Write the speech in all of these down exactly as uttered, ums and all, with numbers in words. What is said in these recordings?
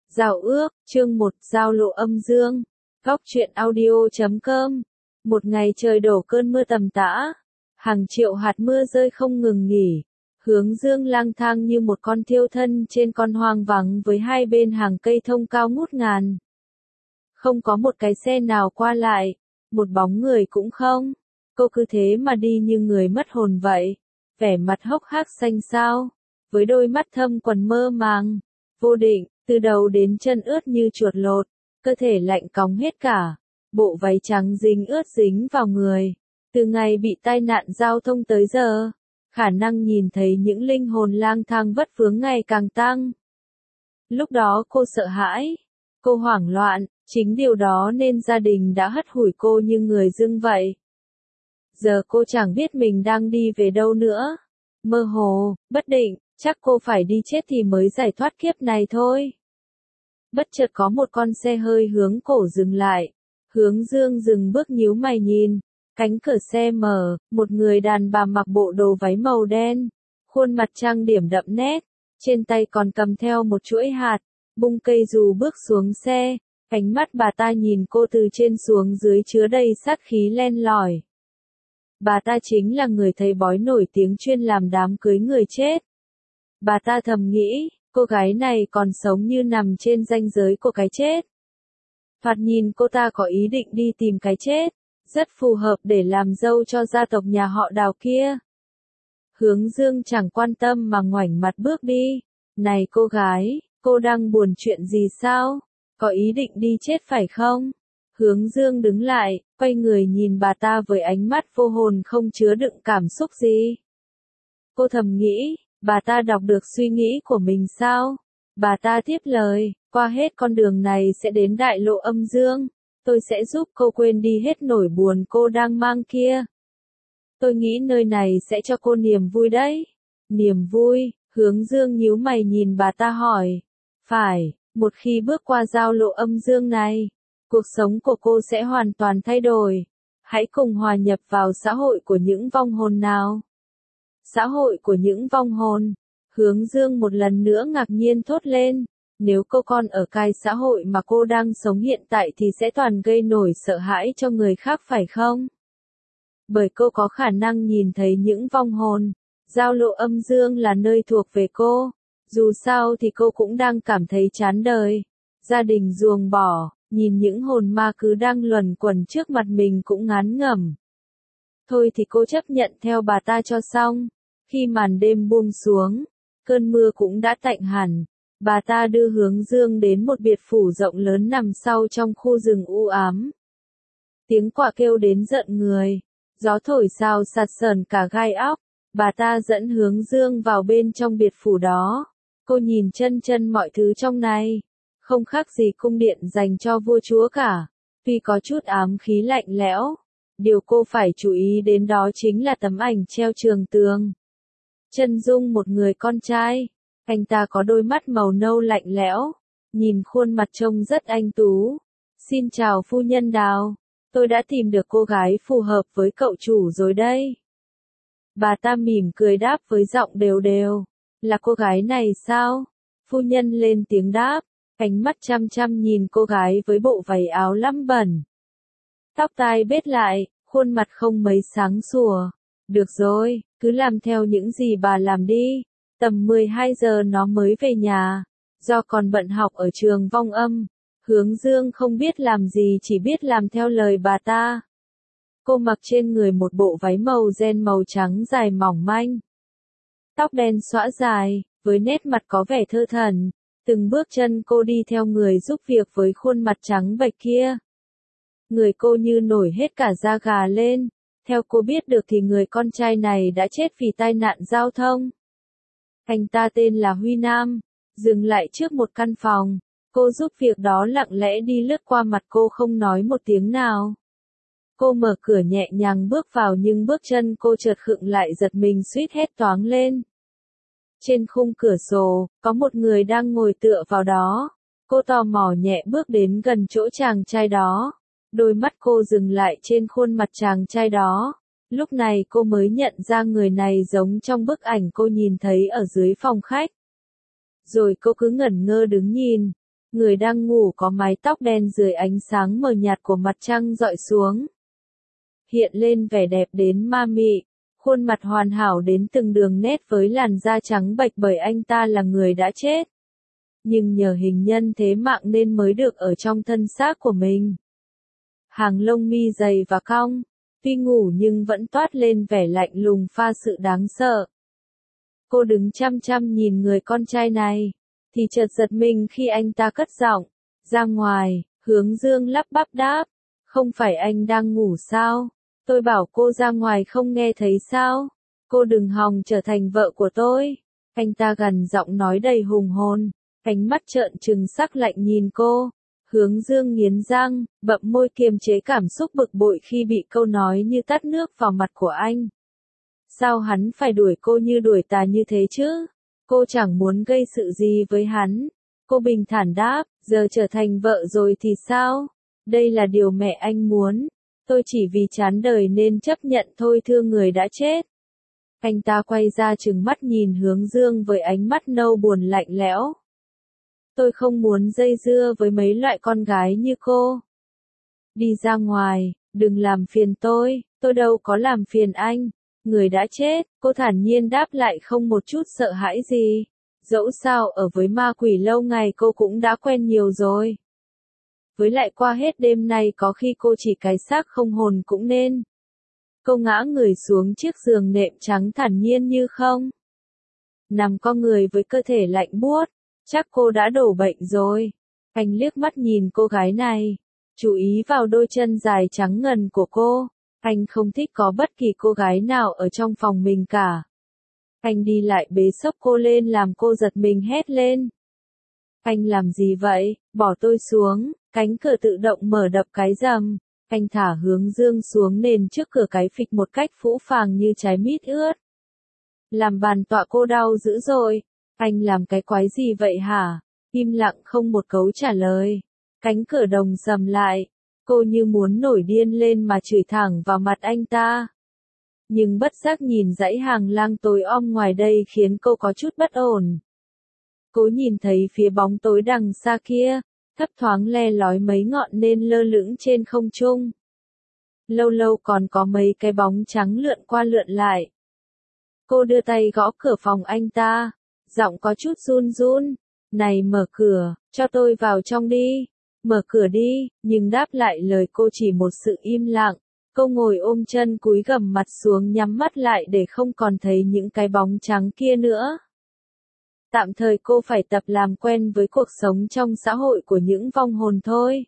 Giao ước, chương một, giao lộ âm dương. Góc truyện audio chấm com. Một ngày trời đổ cơn mưa tầm tã, hàng triệu hạt mưa rơi không ngừng nghỉ. Hướng Dương lang thang như một con thiêu thân trên con hoang vắng với hai bên hàng cây thông cao ngút ngàn. Không có một cái xe nào qua lại, một bóng người cũng không. Cô cứ thế mà đi như người mất hồn vậy, vẻ mặt hốc hác xanh xao, với đôi mắt thâm quầng mơ màng, vô định, từ đầu đến chân ướt như chuột lột, cơ thể lạnh cóng hết cả, bộ váy trắng dính ướt dính vào người. Từ ngày bị tai nạn giao thông tới giờ, khả năng nhìn thấy những linh hồn lang thang vất vướng ngày càng tăng. Lúc đó cô sợ hãi, cô hoảng loạn, chính điều đó nên gia đình đã hất hủi cô như người dưng vậy. Giờ cô chẳng biết mình đang đi về đâu nữa. Mơ hồ, bất định, chắc cô phải đi chết thì mới giải thoát kiếp này thôi. Bất chợt có một con xe hơi hướng cổ dừng lại. Hướng Dương dừng bước nhíu mày nhìn. Cánh cửa xe mở, một người đàn bà mặc bộ đồ váy màu đen. Khuôn mặt trang điểm đậm nét. Trên tay còn cầm theo một chuỗi hạt. Bung cây dù bước xuống xe. Ánh mắt bà ta nhìn cô từ trên xuống dưới chứa đầy sát khí len lỏi. Bà ta chính là người thầy bói nổi tiếng chuyên làm đám cưới người chết. Bà ta thầm nghĩ, cô gái này còn sống như nằm trên ranh giới của cái chết. Thoạt nhìn cô ta có ý định đi tìm cái chết, rất phù hợp để làm dâu cho gia tộc nhà họ Đào kia. Hướng Dương chẳng quan tâm mà ngoảnh mặt bước đi. Này cô gái, cô đang buồn chuyện gì sao? Có ý định đi chết phải không? Hướng Dương đứng lại, quay người nhìn bà ta với ánh mắt vô hồn không chứa đựng cảm xúc gì. Cô thầm nghĩ, bà ta đọc được suy nghĩ của mình sao? Bà ta tiếp lời, qua hết con đường này sẽ đến đại lộ âm dương. Tôi sẽ giúp cô quên đi hết nỗi buồn cô đang mang kia. Tôi nghĩ nơi này sẽ cho cô niềm vui đấy. Niềm vui, Hướng Dương nhíu mày nhìn bà ta hỏi. Phải, một khi bước qua giao lộ âm dương này, cuộc sống của cô sẽ hoàn toàn thay đổi. Hãy cùng hòa nhập vào xã hội của những vong hồn nào. Xã hội của những vong hồn. Hướng Dương một lần nữa ngạc nhiên thốt lên. Nếu cô còn ở cái xã hội mà cô đang sống hiện tại thì sẽ toàn gây nổi sợ hãi cho người khác phải không? Bởi cô có khả năng nhìn thấy những vong hồn. Giao lộ âm dương là nơi thuộc về cô. Dù sao thì cô cũng đang cảm thấy chán đời. Gia đình ruồng bỏ, nhìn những hồn ma cứ đang luẩn quẩn trước mặt mình cũng ngán ngẩm. Thôi thì cô chấp nhận theo bà ta cho xong. Khi màn đêm buông xuống, cơn mưa cũng đã tạnh hẳn. Bà ta đưa Hướng Dương đến một biệt phủ rộng lớn nằm sau trong khu rừng u ám. Tiếng quạ kêu đến giận người. Gió thổi xào xạc sờn cả gai óc. Bà ta dẫn Hướng Dương vào bên trong biệt phủ đó. Cô nhìn chân chân mọi thứ trong này. Không khác gì cung điện dành cho vua chúa cả. Tuy có chút ám khí lạnh lẽo. Điều cô phải chú ý đến đó chính là tấm ảnh treo trường tường. Chân dung một người con trai. Anh ta có đôi mắt màu nâu lạnh lẽo. Nhìn khuôn mặt trông rất anh tú. Xin chào phu nhân Đào. Tôi đã tìm được cô gái phù hợp với cậu chủ rồi đây. Bà ta mỉm cười đáp với giọng đều đều. Là cô gái này sao? Phu nhân lên tiếng đáp. Ánh mắt chăm chăm nhìn cô gái với bộ váy áo lăm bẩn. Tóc tai bết lại, khuôn mặt không mấy sáng sủa. Được rồi, cứ làm theo những gì bà làm đi. Tầm mười hai giờ nó mới về nhà. Do còn bận học ở trường vong âm, Hướng Dương không biết làm gì chỉ biết làm theo lời bà ta. Cô mặc trên người một bộ váy màu ren màu trắng dài mỏng manh. Tóc đen xõa dài, với nét mặt có vẻ thơ thẩn. Từng bước chân cô đi theo người giúp việc với khuôn mặt trắng bệch kia. Người cô như nổi hết cả da gà lên. Theo cô biết được thì người con trai này đã chết vì tai nạn giao thông. Anh ta tên là Huy Nam. Dừng lại trước một căn phòng. Cô giúp việc đó lặng lẽ đi lướt qua mặt cô không nói một tiếng nào. Cô mở cửa nhẹ nhàng bước vào nhưng bước chân cô chợt khựng lại giật mình suýt hét toáng lên. Trên khung cửa sổ, có một người đang ngồi tựa vào đó. Cô tò mò nhẹ bước đến gần chỗ chàng trai đó. Đôi mắt cô dừng lại trên khuôn mặt chàng trai đó. Lúc này cô mới nhận ra người này giống trong bức ảnh cô nhìn thấy ở dưới phòng khách. Rồi cô cứ ngẩn ngơ đứng nhìn. Người đang ngủ có mái tóc đen dưới ánh sáng mờ nhạt của mặt trăng dọi xuống. Hiện lên vẻ đẹp đến ma mị, khuôn mặt hoàn hảo đến từng đường nét với làn da trắng bệch bởi anh ta là người đã chết. Nhưng nhờ hình nhân thế mạng nên mới được ở trong thân xác của mình. Hàng lông mi dày và cong, tuy ngủ nhưng vẫn toát lên vẻ lạnh lùng pha sự đáng sợ. Cô đứng chăm chăm nhìn người con trai này, thì chợt giật mình khi anh ta cất giọng, ra ngoài. Hướng Dương lắp bắp đáp, không phải anh đang ngủ sao? Tôi bảo cô ra ngoài không nghe thấy sao? Cô đừng hòng trở thành vợ của tôi. Anh ta gằn giọng nói đầy hùng hồn, ánh mắt trợn trừng sắc lạnh nhìn cô. Hướng Dương nghiến răng, bậm môi kiềm chế cảm xúc bực bội khi bị câu nói như tát nước vào mặt của anh. Sao hắn phải đuổi cô như đuổi tà như thế chứ? Cô chẳng muốn gây sự gì với hắn. Cô bình thản đáp, giờ trở thành vợ rồi thì sao? Đây là điều mẹ anh muốn. Tôi chỉ vì chán đời nên chấp nhận thôi thưa người đã chết. Anh ta quay ra trừng mắt nhìn Hướng Dương với ánh mắt nâu buồn lạnh lẽo. Tôi không muốn dây dưa với mấy loại con gái như cô. Đi ra ngoài, đừng làm phiền tôi, tôi đâu có làm phiền anh. Người đã chết, cô thản nhiên đáp lại không một chút sợ hãi gì. Dẫu sao ở với ma quỷ lâu ngày cô cũng đã quen nhiều rồi. Với lại qua hết đêm nay có khi cô chỉ cái xác không hồn cũng nên. Cô ngã người xuống chiếc giường nệm trắng thản nhiên như không. Nằm con người với cơ thể lạnh buốt, chắc cô đã đổ bệnh rồi. Anh liếc mắt nhìn cô gái này, chú ý vào đôi chân dài trắng ngần của cô. Anh không thích có bất kỳ cô gái nào ở trong phòng mình cả. Anh đi lại bế xốc cô lên làm cô giật mình hét lên. Anh làm gì vậy? Bỏ tôi xuống. Cánh cửa tự động mở đập cái rầm. Anh thả Hướng Dương xuống nền trước cửa cái phịch một cách phũ phàng như trái mít ướt. Làm bàn tọa cô đau dữ rồi. Anh làm cái quái gì vậy hả? Im lặng không một câu trả lời. Cánh cửa đồng sầm lại. Cô như muốn nổi điên lên mà chửi thẳng vào mặt anh ta. Nhưng bất giác nhìn dãy hàng lang tối om ngoài đây khiến cô có chút bất ổn. Cô nhìn thấy phía bóng tối đằng xa kia, thấp thoáng le lói mấy ngọn nến lơ lửng trên không trung. Lâu lâu còn có mấy cái bóng trắng lượn qua lượn lại. Cô đưa tay gõ cửa phòng anh ta, giọng có chút run run. Này mở cửa, cho tôi vào trong đi. Mở cửa đi, nhưng đáp lại lời cô chỉ một sự im lặng. Cô ngồi ôm chân cúi gằm mặt xuống nhắm mắt lại để không còn thấy những cái bóng trắng kia nữa. Tạm thời cô phải tập làm quen với cuộc sống trong xã hội của những vong hồn thôi.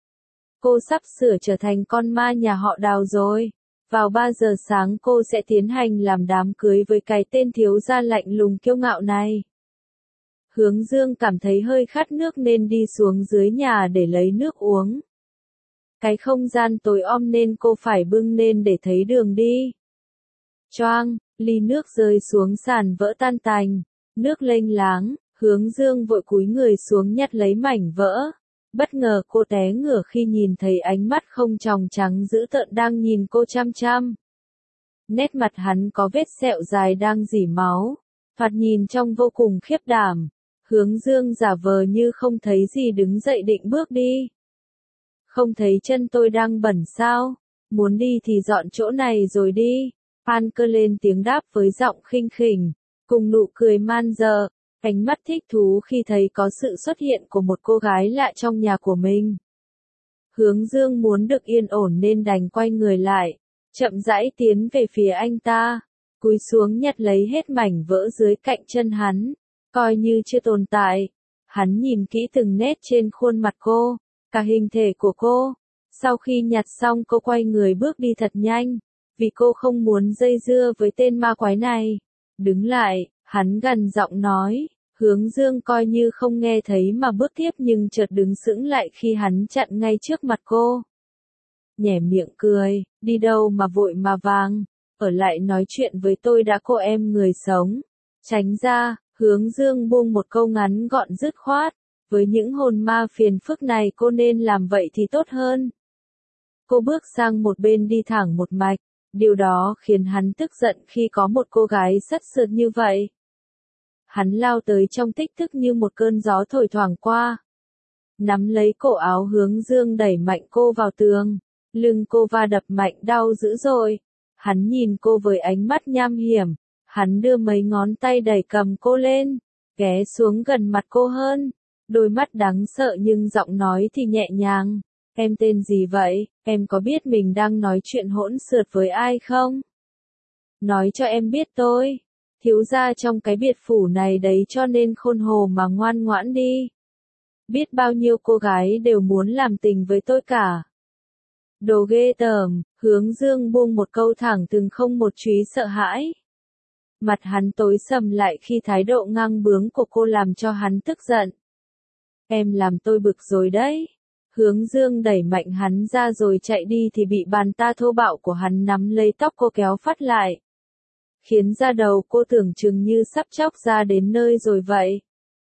Cô sắp sửa trở thành con ma nhà họ Đào rồi. Vào ba giờ sáng cô sẽ tiến hành làm đám cưới với cái tên thiếu gia lạnh lùng kiêu ngạo này. Hướng Dương cảm thấy hơi khát nước nên đi xuống dưới nhà để lấy nước uống. Cái không gian tối om nên cô phải bưng lên để thấy đường đi. Choang, ly nước rơi xuống sàn vỡ tan tành, nước lênh láng, Hướng Dương vội cúi người xuống nhặt lấy mảnh vỡ. Bất ngờ cô té ngửa khi nhìn thấy ánh mắt không tròng trắng dữ tợn đang nhìn cô chăm chăm. Nét mặt hắn có vết sẹo dài đang rỉ máu, thoạt nhìn trông vô cùng khiếp đảm. Hướng Dương giả vờ như không thấy gì đứng dậy định bước đi. Không thấy chân tôi đang bẩn sao? Muốn đi thì dọn chỗ này rồi đi. Phan Cơ lên tiếng đáp với giọng khinh khỉnh, cùng nụ cười man dợ, ánh mắt thích thú khi thấy có sự xuất hiện của một cô gái lạ trong nhà của mình. Hướng Dương muốn được yên ổn nên đành quay người lại, chậm rãi tiến về phía anh ta, cúi xuống nhặt lấy hết mảnh vỡ dưới cạnh chân hắn, coi như chưa tồn tại. Hắn nhìn kỹ từng nét trên khuôn mặt cô, cả hình thể của cô. Sau khi nhặt xong cô quay người bước đi thật nhanh, vì cô không muốn dây dưa với tên ma quái này. Đứng lại, hắn gằn giọng nói. Hướng Dương coi như không nghe thấy mà bước tiếp nhưng chợt đứng sững lại khi hắn chặn ngay trước mặt cô. Nhẻ miệng cười, đi đâu mà vội mà vàng, ở lại nói chuyện với tôi đã, cô em người sống. Tránh ra. Hướng Dương buông một câu ngắn gọn dứt khoát. Với những hồn ma phiền phức này cô nên làm vậy thì tốt hơn. Cô bước sang một bên đi thẳng một mạch. Điều đó khiến hắn tức giận khi có một cô gái sắt sượt như vậy. Hắn lao tới trong tích tắc như một cơn gió thổi thoảng qua. nắm lấy cổ áo Hướng Dương đẩy mạnh cô vào tường, lưng cô va đập mạnh đau dữ dội. Hắn nhìn cô với ánh mắt nham hiểm, hắn đưa mấy ngón tay đẩy cầm cô lên, ghé xuống gần mặt cô hơn, đôi mắt đáng sợ nhưng giọng nói thì nhẹ nhàng. Em tên gì vậy, em có biết mình đang nói chuyện hỗn xược với ai không? Nói cho em biết tôi, thiếu gia trong cái biệt phủ này đấy cho nên khôn hồ mà ngoan ngoãn đi. Biết bao nhiêu cô gái đều muốn làm tình với tôi cả. Đồ ghê tởm, Hướng Dương buông một câu thẳng thừng không một chút sợ hãi. Mặt hắn tối sầm lại khi thái độ ngang bướng của cô làm cho hắn tức giận. Em làm tôi bực rồi đấy. Hướng Dương đẩy mạnh hắn ra rồi chạy đi thì bị bàn ta thô bạo của hắn nắm lấy tóc cô kéo phát lại. Khiến da đầu cô tưởng chừng như sắp chóc ra đến nơi rồi vậy.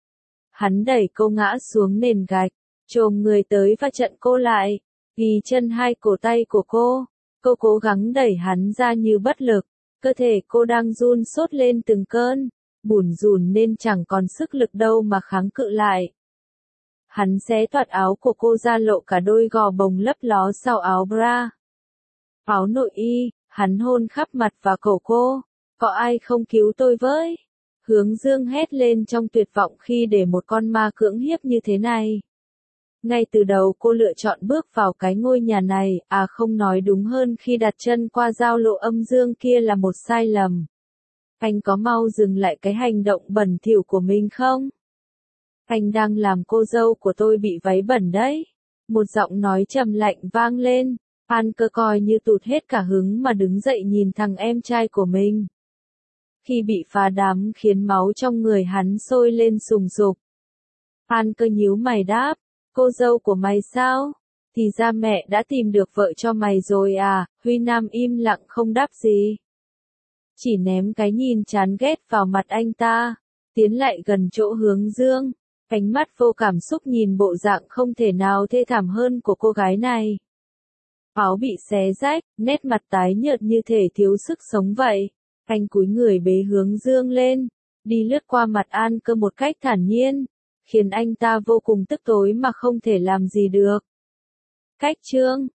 Hắn đẩy cô ngã xuống nền gạch, chồm người tới và chặn cô lại, ghi chân hai cổ tay của cô. Cô cố gắng đẩy hắn ra như bất lực, cơ thể cô đang run sốt lên từng cơn, bủn rủn nên chẳng còn sức lực đâu mà kháng cự lại. Hắn xé toạt áo của cô ra lộ cả đôi gò bồng lấp ló sau áo bra. Áo nội y, hắn hôn khắp mặt và cổ cô. Có ai không cứu tôi với? Hướng Dương hét lên trong tuyệt vọng khi để một con ma cưỡng hiếp như thế này. Ngay từ đầu cô lựa chọn bước vào cái ngôi nhà này, à không nói đúng hơn khi đặt chân qua giao lộ âm dương kia là một sai lầm. Anh có mau dừng lại cái hành động bẩn thỉu của mình không? Anh đang làm cô dâu của tôi bị váy bẩn đấy. Một giọng nói trầm lạnh vang lên. An Cơ coi như tụt hết cả hứng mà đứng dậy nhìn thằng em trai của mình. Khi bị phá đám khiến máu trong người hắn sôi lên sùng sục. An Cơ nhíu mày đáp, cô dâu của mày sao? Thì ra mẹ đã tìm được vợ cho mày rồi à? Huy Nam im lặng không đáp gì. Chỉ ném cái nhìn chán ghét vào mặt anh ta, tiến lại gần chỗ Hướng Dương, ánh mắt vô cảm xúc nhìn bộ dạng không thể nào thê thảm hơn của cô gái này. Áo bị xé rách, nét mặt tái nhợt như thể thiếu sức sống vậy. Anh cúi người bế Hướng Dương lên, đi lướt qua mặt An Cơ một cách thản nhiên, khiến anh ta vô cùng tức tối mà không thể làm gì được. Cách chương